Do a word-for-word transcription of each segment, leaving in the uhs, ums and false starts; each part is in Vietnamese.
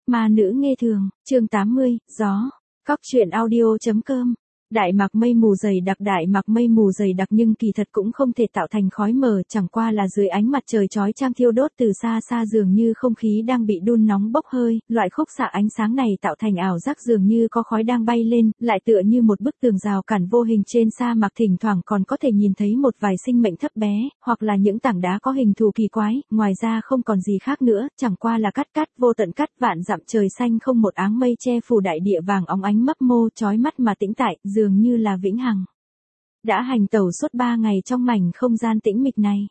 Ma nữ nghe thường, chương tám mươi, gió. Cóc truyện audio chấm com. Đại mạc mây mù dày đặc đại mạc mây mù dày đặc nhưng kỳ thật cũng không thể tạo thành khói mờ, chẳng qua là dưới ánh mặt trời chói chang thiêu đốt từ xa xa dường như không khí đang bị đun nóng bốc hơi, loại khúc xạ ánh sáng này tạo thành ảo giác dường như có khói đang bay lên, lại tựa như một bức tường rào cản vô hình trên sa mạc, thỉnh thoảng còn có thể nhìn thấy một vài sinh mệnh thấp bé, hoặc là những tảng đá có hình thù kỳ quái, ngoài ra không còn gì khác nữa, chẳng qua là cát cát vô tận cát vạn dặm trời xanh không một áng mây che phủ đại địa vàng óng ánh mấp mô chói mắt mà tĩnh tại, dường như là vĩnh hằng. Đã hành tẩu suốt ba ngày trong mảnh không gian tĩnh mịch này.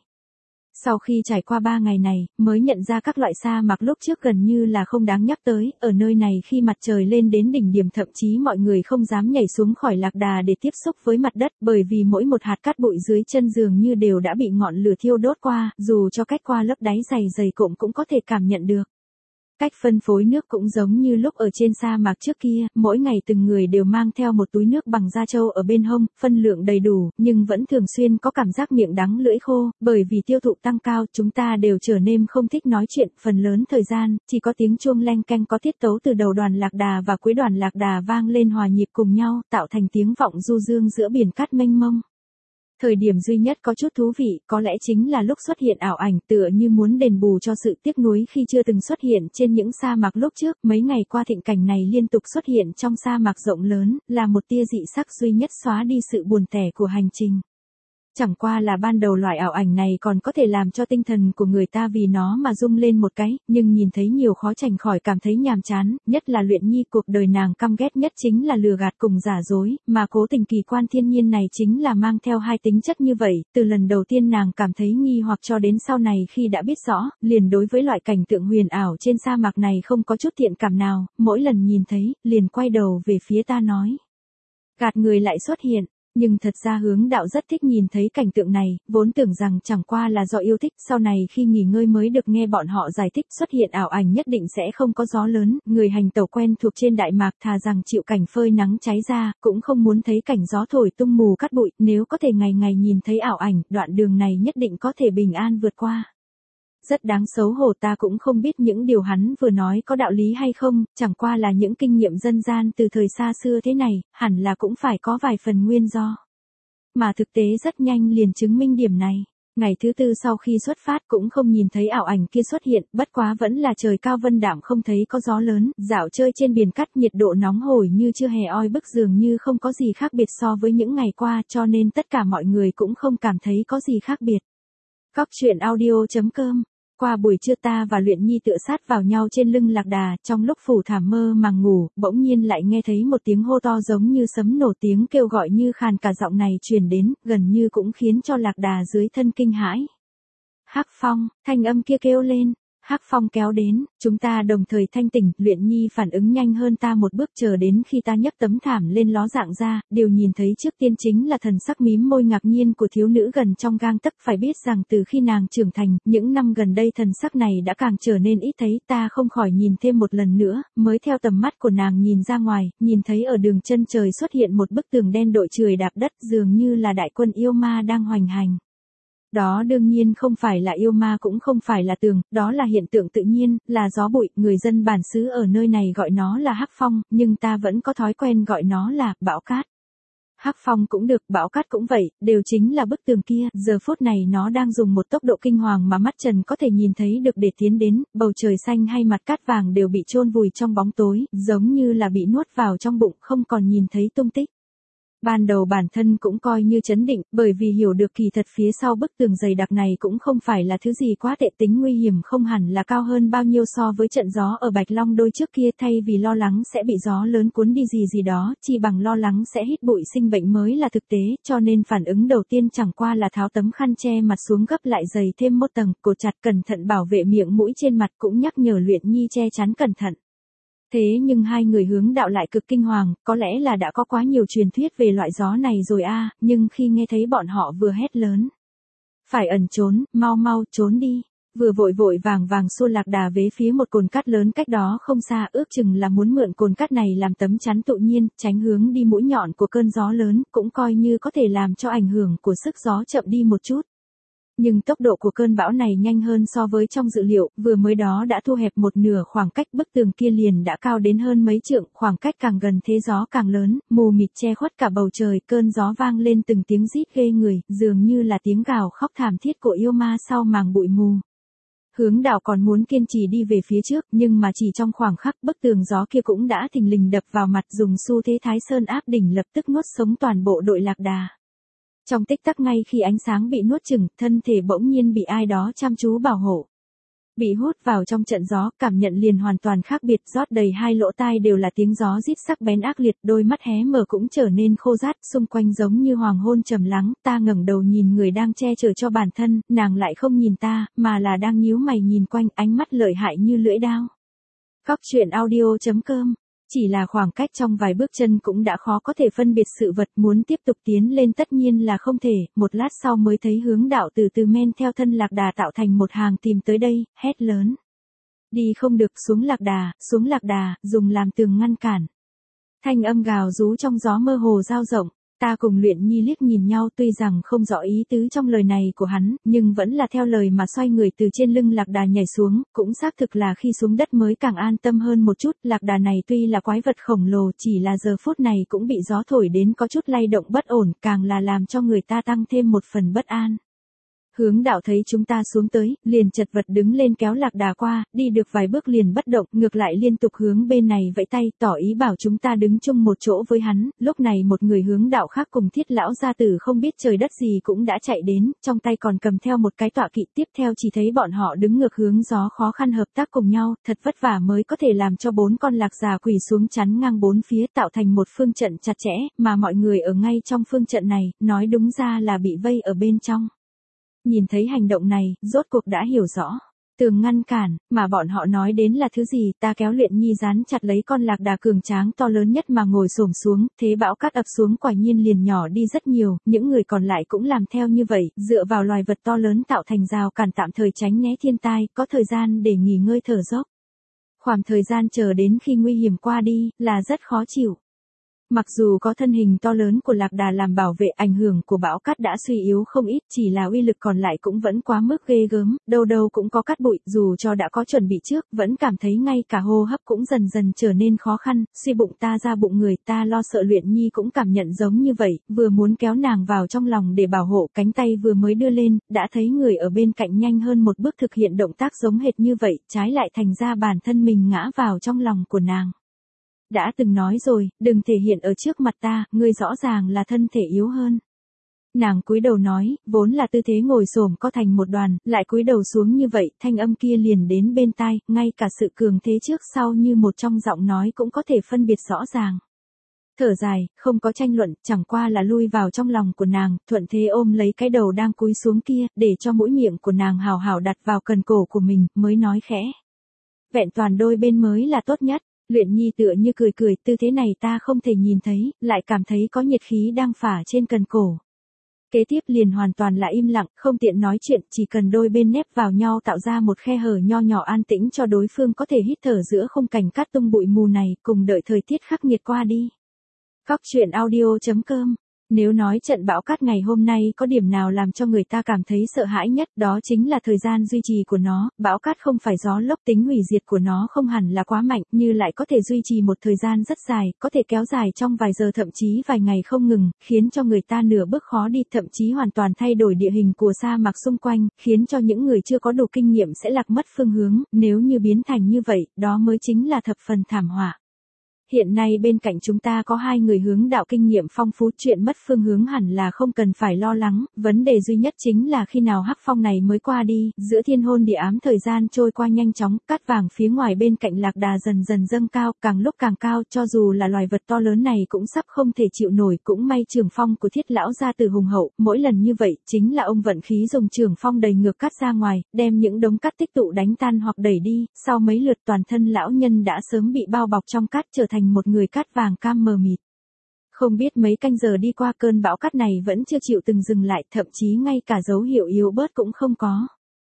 Sau khi trải qua ba ngày này, mới nhận ra các loại sa mạc lúc trước gần như là không đáng nhắc tới, ở nơi này khi mặt trời lên đến đỉnh điểm thậm chí mọi người không dám nhảy xuống khỏi lạc đà để tiếp xúc với mặt đất, bởi vì mỗi một hạt cát bụi dưới chân dường như đều đã bị ngọn lửa thiêu đốt qua, dù cho cách qua lớp đáy dày dày cộm cũng có thể cảm nhận được. Cách phân phối nước cũng giống như lúc ở trên sa mạc trước kia, mỗi ngày từng người đều mang theo một túi nước bằng da trâu ở bên hông, phân lượng đầy đủ, nhưng vẫn thường xuyên có cảm giác miệng đắng lưỡi khô, bởi vì tiêu thụ tăng cao, chúng ta đều trở nên không thích nói chuyện, phần lớn thời gian, chỉ có tiếng chuông leng keng có tiết tấu từ đầu đoàn lạc đà và cuối đoàn lạc đà vang lên hòa nhịp cùng nhau, tạo thành tiếng vọng du dương giữa biển cát mênh mông. Thời điểm duy nhất có chút thú vị, có lẽ chính là lúc xuất hiện ảo ảnh tựa như muốn đền bù cho sự tiếc nuối khi chưa từng xuất hiện trên những sa mạc lúc trước, mấy ngày qua thịnh cảnh này liên tục xuất hiện trong sa mạc rộng lớn, là một tia dị sắc duy nhất xóa đi sự buồn tẻ của hành trình. Chẳng qua là ban đầu loại ảo ảnh này còn có thể làm cho tinh thần của người ta vì nó mà rung lên một cái, nhưng nhìn thấy nhiều khó tránh khỏi cảm thấy nhàm chán, nhất là Luyện Nhi, cuộc đời nàng căm ghét nhất chính là lừa gạt cùng giả dối, mà Cố Tình kỳ quan thiên nhiên này chính là mang theo hai tính chất như vậy, từ lần đầu tiên nàng cảm thấy nghi hoặc cho đến sau này khi đã biết rõ, liền đối với loại cảnh tượng huyền ảo trên sa mạc này không có chút thiện cảm nào, mỗi lần nhìn thấy, liền quay đầu về phía ta nói. Gạt người lại xuất hiện. Nhưng thật ra Hướng Đạo rất thích nhìn thấy cảnh tượng này, vốn tưởng rằng chẳng qua là do yêu thích, sau này khi nghỉ ngơi mới được nghe bọn họ giải thích xuất hiện ảo ảnh nhất định sẽ không có gió lớn, người hành tẩu quen thuộc trên đại mạc thà rằng chịu cảnh phơi nắng cháy ra, cũng không muốn thấy cảnh gió thổi tung mù cát bụi, nếu có thể ngày ngày nhìn thấy ảo ảnh, đoạn đường này nhất định có thể bình an vượt qua. Rất đáng xấu hổ, ta cũng không biết những điều hắn vừa nói có đạo lý hay không, chẳng qua là những kinh nghiệm dân gian từ thời xa xưa thế này, hẳn là cũng phải có vài phần nguyên do. Mà thực tế rất nhanh liền chứng minh điểm này. Ngày thứ tư sau khi xuất phát cũng không nhìn thấy ảo ảnh kia xuất hiện, bất quá vẫn là trời cao vân đạm không thấy có gió lớn, dạo chơi trên biển cát nhiệt độ nóng hổi như chưa hè oi bức dường như không có gì khác biệt so với những ngày qua, cho nên tất cả mọi người cũng không cảm thấy có gì khác biệt. Cóc truyện audio chấm com. Qua buổi trưa ta và Luyện Nhi tựa sát vào nhau trên lưng lạc đà, trong lúc phủ thảm mơ màng ngủ, bỗng nhiên lại nghe thấy một tiếng hô to giống như sấm nổ, tiếng kêu gọi như khàn cả giọng này truyền đến, gần như cũng khiến cho lạc đà dưới thân kinh hãi. Hắc Phong, thanh âm kia kêu lên. Hắc Phong kéo đến, chúng ta đồng thời thanh tỉnh, Luyện Nhi phản ứng nhanh hơn ta một bước, chờ đến khi ta nhấc tấm thảm lên ló dạng ra, điều nhìn thấy trước tiên chính là thần sắc mím môi ngạc nhiên của thiếu nữ gần trong gang tấc, phải biết rằng từ khi nàng trưởng thành, những năm gần đây thần sắc này đã càng trở nên ít thấy, ta không khỏi nhìn thêm một lần nữa, mới theo tầm mắt của nàng nhìn ra ngoài, nhìn thấy ở đường chân trời xuất hiện một bức tường đen đội trời đạp đất, dường như là đại quân yêu ma đang hoành hành. Đó đương nhiên không phải là yêu ma cũng không phải là tường, đó là hiện tượng tự nhiên, là gió bụi, người dân bản xứ ở nơi này gọi nó là Hắc Phong, nhưng ta vẫn có thói quen gọi nó là bão cát. Hắc Phong cũng được, bão cát cũng vậy, đều chính là bức tường kia, giờ phút này nó đang dùng một tốc độ kinh hoàng mà mắt trần có thể nhìn thấy được để tiến đến, bầu trời xanh hay mặt cát vàng đều bị chôn vùi trong bóng tối, giống như là bị nuốt vào trong bụng, không còn nhìn thấy tung tích. Ban đầu bản thân cũng coi như chấn định, bởi vì hiểu được kỳ thật phía sau bức tường dày đặc này cũng không phải là thứ gì quá tệ, tính nguy hiểm không hẳn là cao hơn bao nhiêu so với trận gió ở Bạch Long đôi trước kia, thay vì lo lắng sẽ bị gió lớn cuốn đi gì gì đó, chỉ bằng lo lắng sẽ hít bụi sinh bệnh mới là thực tế, cho nên phản ứng đầu tiên chẳng qua là tháo tấm khăn che mặt xuống gấp lại dày thêm một tầng, cột chặt cẩn thận bảo vệ miệng mũi trên mặt, cũng nhắc nhở Luyện Nhi che chắn cẩn thận. Thế nhưng hai người Hướng Đạo lại cực kinh hoàng, có lẽ là đã có quá nhiều truyền thuyết về loại gió này rồi a, à, nhưng khi nghe thấy bọn họ vừa hét lớn. Phải ẩn trốn, mau mau trốn đi, vừa vội vội vàng vàng xua lạc đà về phía một cồn cát lớn cách đó không xa, ước chừng là muốn mượn cồn cát này làm tấm chắn tự nhiên, tránh hướng đi mũi nhọn của cơn gió lớn, cũng coi như có thể làm cho ảnh hưởng của sức gió chậm đi một chút. Nhưng tốc độ của cơn bão này nhanh hơn so với trong dự liệu, vừa mới đó đã thu hẹp một nửa khoảng cách, bức tường kia liền đã cao đến hơn mấy trượng, khoảng cách càng gần thế gió càng lớn, mù mịt che khuất cả bầu trời, cơn gió vang lên từng tiếng rít ghê người, dường như là tiếng gào khóc thảm thiết của yêu ma sau màng bụi mù. Hướng đạo còn muốn kiên trì đi về phía trước, nhưng mà chỉ trong khoảng khắc bức tường gió kia cũng đã thình lình đập vào mặt, dùng xu thế Thái Sơn áp đỉnh lập tức nuốt sống toàn bộ đội Lạc Đà. Trong tích tắc ngay khi ánh sáng bị nuốt chửng, thân thể bỗng nhiên bị ai đó chăm chú bảo hộ. Bị hút vào trong trận gió, cảm nhận liền hoàn toàn khác biệt, rót đầy hai lỗ tai đều là tiếng gió rít sắc bén ác liệt, đôi mắt hé mở cũng trở nên khô rát, xung quanh giống như hoàng hôn trầm lắng, ta ngẩng đầu nhìn người đang che chở cho bản thân, nàng lại không nhìn ta, mà là đang nhíu mày nhìn quanh, ánh mắt lợi hại như lưỡi dao. Cóc truyện audio chấm com. Chỉ là khoảng cách trong vài bước chân cũng đã khó có thể phân biệt sự vật, muốn tiếp tục tiến lên tất nhiên là không thể, một lát sau mới thấy Hướng đạo từ từ men theo thân Lạc Đà tạo thành một hàng tìm tới đây, hét lớn. Đi không được, xuống Lạc Đà, xuống Lạc Đà, dùng làm tường ngăn cản. Thanh âm gào rú trong gió mơ hồ dao rộng. Ta cùng Luyện Nhi liếc nhìn nhau, tuy rằng không rõ ý tứ trong lời này của hắn, nhưng vẫn là theo lời mà xoay người từ trên lưng Lạc Đà nhảy xuống, cũng xác thực là khi xuống đất mới càng an tâm hơn một chút. Lạc Đà này tuy là quái vật khổng lồ, chỉ là giờ phút này cũng bị gió thổi đến có chút lay động bất ổn, càng là làm cho người ta tăng thêm một phần bất an. Hướng đạo thấy chúng ta xuống tới, liền chật vật đứng lên kéo Lạc Đà qua, đi được vài bước liền bất động, ngược lại liên tục hướng bên này vẫy tay, tỏ ý bảo chúng ta đứng chung một chỗ với hắn. Lúc này một người Hướng đạo khác cùng Thiết lão gia tử không biết trời đất gì cũng đã chạy đến, trong tay còn cầm theo một cái tọa kỵ, tiếp theo chỉ thấy bọn họ đứng ngược hướng gió khó khăn hợp tác cùng nhau, thật vất vả mới có thể làm cho bốn con lạc già quỳ xuống chắn ngang bốn phía tạo thành một phương trận chặt chẽ, mà mọi người ở ngay trong phương trận này, nói đúng ra là bị vây ở bên trong. Nhìn thấy hành động này, rốt cuộc đã hiểu rõ. Tường ngăn cản, mà bọn họ nói đến là thứ gì, ta kéo Luyện Nhi dán chặt lấy con Lạc Đà cường tráng to lớn nhất mà ngồi xổm xuống, thế bão cát ập xuống quả nhiên liền nhỏ đi rất nhiều, những người còn lại cũng làm theo như vậy, dựa vào loài vật to lớn tạo thành rào cản tạm thời tránh né thiên tai, có thời gian để nghỉ ngơi thở dốc. Khoảng thời gian chờ đến khi nguy hiểm qua đi, là rất khó chịu. Mặc dù có thân hình to lớn của Lạc Đà làm bảo vệ, ảnh hưởng của bão cát đã suy yếu không ít, chỉ là uy lực còn lại cũng vẫn quá mức ghê gớm, đâu đâu cũng có cát bụi, dù cho đã có chuẩn bị trước, vẫn cảm thấy ngay cả hô hấp cũng dần dần trở nên khó khăn, suy bụng ta ra bụng người, ta lo sợ Luyện Nhi cũng cảm nhận giống như vậy, vừa muốn kéo nàng vào trong lòng để bảo hộ, cánh tay vừa mới đưa lên, đã thấy người ở bên cạnh nhanh hơn một bước thực hiện động tác giống hệt như vậy, trái lại thành ra bản thân mình ngã vào trong lòng của nàng. Đã từng nói rồi, đừng thể hiện ở trước mặt ta, ngươi rõ ràng là thân thể yếu hơn. Nàng cúi đầu nói, vốn là tư thế ngồi xổm co thành một đoàn, lại cúi đầu xuống như vậy, thanh âm kia liền đến bên tai, ngay cả sự cường thế trước sau như một trong giọng nói cũng có thể phân biệt rõ ràng. Thở dài, không có tranh luận, chẳng qua là lui vào trong lòng của nàng, thuận thế ôm lấy cái đầu đang cúi xuống kia, để cho mũi miệng của nàng hào hào đặt vào cần cổ của mình, mới nói khẽ. Vẹn toàn đôi bên mới là tốt nhất. Luyện Nhi tựa như cười cười, tư thế này ta không thể nhìn thấy, lại cảm thấy có nhiệt khí đang phả trên cần cổ. Kế tiếp liền hoàn toàn là im lặng, không tiện nói chuyện, chỉ cần đôi bên nép vào nhau tạo ra một khe hở nho nhỏ an tĩnh cho đối phương có thể hít thở giữa khung cảnh cát tung bụi mù này, cùng đợi thời tiết khắc nghiệt qua đi. Cóc truyện audio chấm com. Nếu nói trận bão cát ngày hôm nay có điểm nào làm cho người ta cảm thấy sợ hãi nhất, đó chính là thời gian duy trì của nó, bão cát không phải gió lốc, tính hủy diệt của nó không hẳn là quá mạnh, như lại có thể duy trì một thời gian rất dài, có thể kéo dài trong vài giờ thậm chí vài ngày không ngừng, khiến cho người ta nửa bước khó đi, thậm chí hoàn toàn thay đổi địa hình của sa mạc xung quanh, khiến cho những người chưa có đủ kinh nghiệm sẽ lạc mất phương hướng, nếu như biến thành như vậy, đó mới chính là thập phần thảm họa. Hiện nay bên cạnh chúng ta có hai người hướng đạo kinh nghiệm phong phú, chuyện mất phương hướng hẳn là không cần phải lo lắng, vấn đề duy nhất chính là khi nào hắc phong này mới qua đi, giữa thiên hôn địa ám thời gian trôi qua nhanh chóng, cát vàng phía ngoài bên cạnh Lạc Đà dần dần dâng cao, càng lúc càng cao, cho dù là loài vật to lớn này cũng sắp không thể chịu nổi, cũng may trường phong của Thiết lão gia tử hùng hậu, mỗi lần như vậy, chính là ông vận khí dùng trường phong đầy ngược cát ra ngoài, đem những đống cát tích tụ đánh tan hoặc đẩy đi, sau mấy lượt toàn thân lão nhân đã sớm bị bao bọc trong cát trở thành một người cát vàng cam mờ mịt. Không biết mấy canh giờ đi qua, cơn bão cát này vẫn chưa chịu từng dừng lại, thậm chí ngay cả dấu hiệu yếu bớt cũng không có.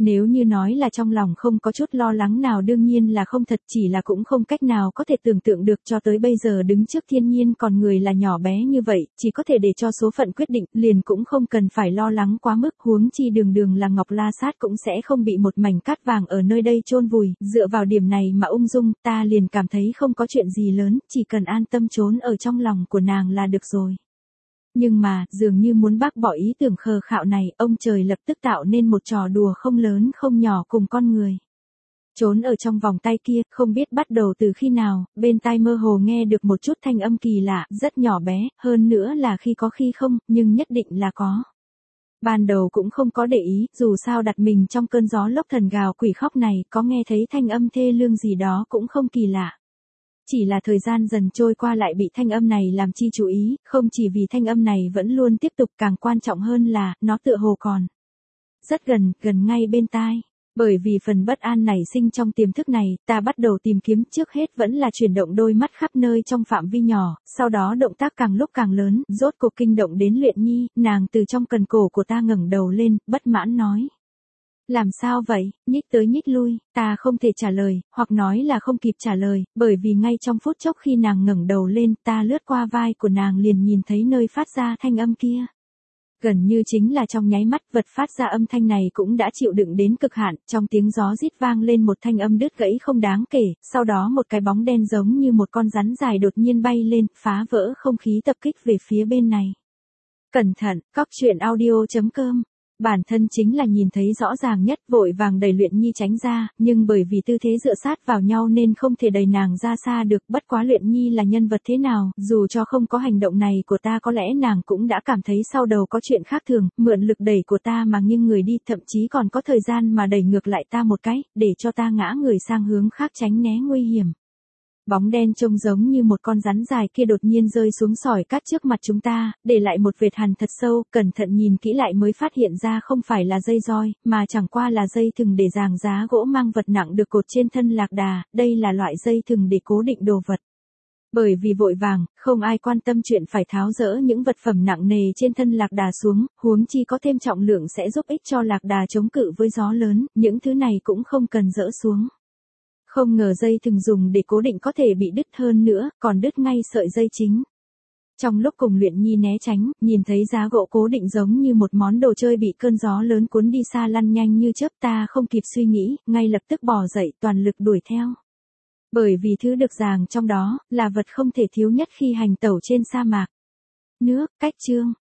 Nếu như nói là trong lòng không có chút lo lắng nào đương nhiên là không thật, chỉ là cũng không cách nào có thể tưởng tượng được cho tới bây giờ đứng trước thiên nhiên còn người là nhỏ bé như vậy, chỉ có thể để cho số phận quyết định, liền cũng không cần phải lo lắng quá mức, huống chi đường đường là Ngọc La Sát cũng sẽ không bị một mảnh cát vàng ở nơi đây chôn vùi, dựa vào điểm này mà ung dung, ta liền cảm thấy không có chuyện gì lớn, chỉ cần an tâm trốn ở trong lòng của nàng là được rồi. Nhưng mà, dường như muốn bác bỏ ý tưởng khờ khạo này, ông trời lập tức tạo nên một trò đùa không lớn không nhỏ cùng con người. Trốn ở trong vòng tay kia, không biết bắt đầu từ khi nào, bên tai mơ hồ nghe được một chút thanh âm kỳ lạ, rất nhỏ bé, hơn nữa là khi có khi không, nhưng nhất định là có. Ban đầu cũng không có để ý, dù sao đặt mình trong cơn gió lốc thần gào quỷ khóc này, có nghe thấy thanh âm thê lương gì đó cũng không kỳ lạ. Chỉ là thời gian dần trôi qua lại bị thanh âm này làm chi chú ý, không chỉ vì thanh âm này vẫn luôn tiếp tục, càng quan trọng hơn là, nó tựa hồ còn rất gần, gần ngay bên tai. Bởi vì phần bất an nảy sinh trong tiềm thức này, ta bắt đầu tìm kiếm, trước hết vẫn là chuyển động đôi mắt khắp nơi trong phạm vi nhỏ, sau đó động tác càng lúc càng lớn, rốt cuộc kinh động đến Luyện Nhi, nàng từ trong cần cổ của ta ngẩng đầu lên, bất mãn nói. Làm sao vậy, nhích tới nhích lui, ta không thể trả lời, hoặc nói là không kịp trả lời, bởi vì ngay trong phút chốc khi nàng ngẩng đầu lên, ta lướt qua vai của nàng liền nhìn thấy nơi phát ra thanh âm kia. Gần như chính là trong nháy mắt, vật phát ra âm thanh này cũng đã chịu đựng đến cực hạn, trong tiếng gió rít vang lên một thanh âm đứt gãy không đáng kể, sau đó một cái bóng đen giống như một con rắn dài đột nhiên bay lên, phá vỡ không khí tập kích về phía bên này. Cẩn thận, cóc truyện audio chấm com. Bản thân chính là nhìn thấy rõ ràng nhất, vội vàng đẩy Luyện Nhi tránh ra, nhưng bởi vì tư thế dựa sát vào nhau nên không thể đẩy nàng ra xa được, bất quá Luyện Nhi là nhân vật thế nào, dù cho không có hành động này của ta có lẽ nàng cũng đã cảm thấy sau đầu có chuyện khác thường, mượn lực đẩy của ta mà nghiêng người đi, thậm chí còn có thời gian mà đẩy ngược lại ta một cái, để cho ta ngã người sang hướng khác tránh né nguy hiểm. Bóng đen trông giống như một con rắn dài kia đột nhiên rơi xuống sỏi cát trước mặt chúng ta, để lại một vệt hằn thật sâu, cẩn thận nhìn kỹ lại mới phát hiện ra không phải là dây roi, mà chẳng qua là dây thừng để giằng giá gỗ mang vật nặng được cột trên thân lạc đà, đây là loại dây thừng để cố định đồ vật. Bởi vì vội vàng, không ai quan tâm chuyện phải tháo dỡ những vật phẩm nặng nề trên thân lạc đà xuống, huống chi có thêm trọng lượng sẽ giúp ích cho lạc đà chống cự với gió lớn, những thứ này cũng không cần dỡ xuống. Không ngờ dây thừng dùng để cố định có thể bị đứt hơn nữa, còn đứt ngay sợi dây chính. Trong lúc cùng Luyện Nhi né tránh, nhìn thấy giá gỗ cố định giống như một món đồ chơi bị cơn gió lớn cuốn đi xa lăn nhanh như chớp, ta không kịp suy nghĩ, ngay lập tức bò dậy toàn lực đuổi theo. Bởi vì thứ được ràng trong đó, là vật không thể thiếu nhất khi hành tẩu trên sa mạc. Nước, cách chương.